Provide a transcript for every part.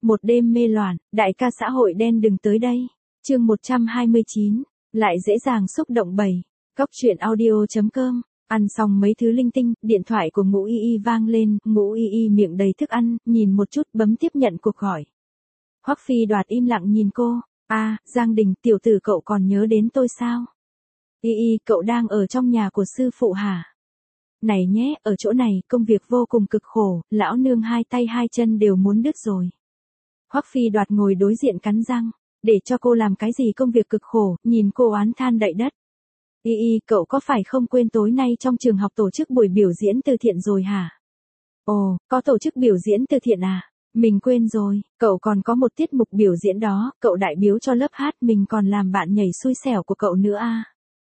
Một đêm mê loạn, đại ca xã hội đen đừng tới đây. Chương 129, lại dễ dàng xúc động 7. Cóc truyện audio.com. Ăn xong mấy thứ linh tinh, điện thoại của Ngũ Y Y vang lên, Ngũ Y Y miệng đầy thức ăn, nhìn một chút bấm tiếp nhận cuộc gọi. Hoắc Phi Đoạt im lặng nhìn cô. Giang Đình, tiểu tử cậu còn nhớ đến tôi sao? Y Y, cậu đang ở trong nhà của sư phụ hả? Này nhé, ở chỗ này, công việc vô cùng cực khổ, lão nương hai tay hai chân đều muốn đứt rồi. Hoắc Phi Đoạt ngồi đối diện cắn răng, để cho cô làm cái gì công việc cực khổ, nhìn cô oán than đậy đất. Y Y, cậu có phải không quên tối nay trong trường học tổ chức buổi biểu diễn từ thiện rồi hả? Ồ, có tổ chức biểu diễn từ thiện à? Mình quên rồi, cậu còn có một tiết mục biểu diễn đó, cậu đại biếu cho lớp hát, mình còn làm bạn nhảy xui xẻo của cậu nữa à?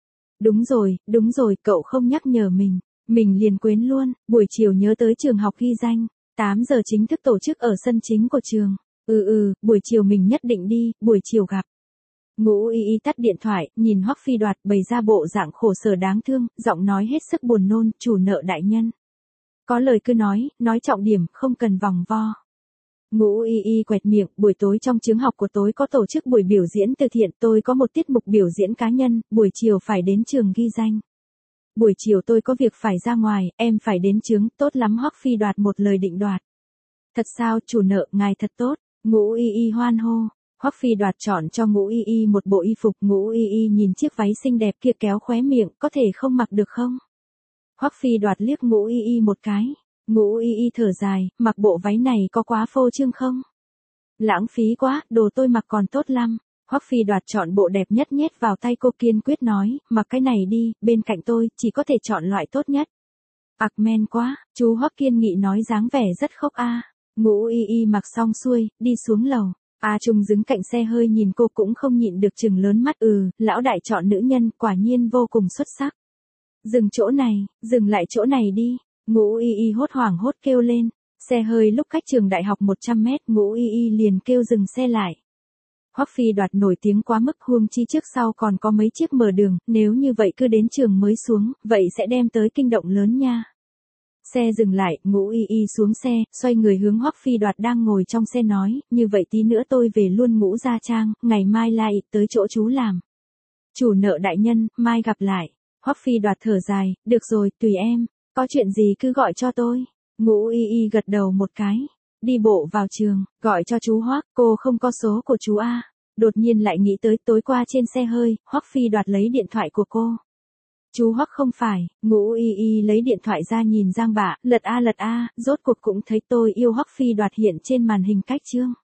Đúng rồi, cậu không nhắc nhở mình liền quên luôn, buổi chiều nhớ tới trường học ghi danh, 8 giờ chính thức tổ chức ở sân chính của trường. Buổi chiều mình nhất định đi, buổi chiều gặp. Ngũ Y Y tắt điện thoại, nhìn Hoắc Phi Đoạt bày ra bộ dạng khổ sở đáng thương, giọng nói hết sức buồn nôn, chủ nợ đại nhân. Có lời cứ nói trọng điểm, không cần vòng vo. Ngũ Y Y quẹt miệng, buổi tối trong trường học của tôi có tổ chức buổi biểu diễn từ thiện, tôi có một tiết mục biểu diễn cá nhân, buổi chiều phải đến trường ghi danh. Buổi chiều tôi có việc phải ra ngoài, em phải đến trường, tốt lắm. Hoắc Phi Đoạt một lời định đoạt. Thật sao, chủ nợ, ngài thật tốt. Ngũ Y Y hoan hô. Hoắc Phi Đoạt chọn cho Ngũ Y Y một bộ y phục, Ngũ Y Y nhìn chiếc váy xinh đẹp kia kéo khóe miệng, có thể không mặc được không? Hoắc Phi Đoạt liếc Ngũ Y Y một cái. Ngũ Y Y thở dài, mặc bộ váy này có quá phô trương không? Lãng phí quá, đồ tôi mặc còn tốt lắm. Hoắc Phi Đoạt chọn bộ đẹp nhất nhét vào tay cô, kiên quyết nói, mặc cái này đi, bên cạnh tôi, chỉ có thể chọn loại tốt nhất. Men quá, chú Hoắc kiên nghị nói dáng vẻ rất khóc a. Ngũ Y Y mặc xong xuôi, đi xuống lầu. Trung đứng cạnh xe hơi nhìn cô cũng không nhịn được trừng lớn mắt. Lão đại chọn nữ nhân, quả nhiên vô cùng xuất sắc. Dừng lại chỗ này đi. Ngũ Y Y hốt hoảng hốt kêu lên. Xe hơi lúc cách trường đại học 100 mét, Ngũ Y Y liền kêu dừng xe lại. Hoắc Phi Đoạt nổi tiếng quá mức, huống chi trước sau còn có mấy chiếc mở đường, nếu như vậy cứ đến trường mới xuống, vậy sẽ đem tới kinh động lớn nha. Xe dừng lại, Ngũ Y Y xuống xe, xoay người hướng Hoắc Phi Đoạt đang ngồi trong xe nói, như vậy tí nữa tôi về luôn Ngũ Gia Trang, ngày mai lại tới chỗ chú làm. Chủ nợ đại nhân, mai gặp lại. Hoắc Phi Đoạt thở dài, được rồi, tùy em, có chuyện gì cứ gọi cho tôi. Ngũ Y Y gật đầu một cái. Đi bộ vào trường, gọi cho chú Hoắc, cô không có số của chú a. Đột nhiên lại nghĩ tới tối qua trên xe hơi, Hoắc Phi Đoạt lấy điện thoại của cô. Chú Hoắc không phải. Ngũ Y Y lấy điện thoại ra nhìn Giang Bạ, lật a, rốt cuộc cũng thấy tôi yêu Hoắc Phi Đoạt hiện trên màn hình cách chương.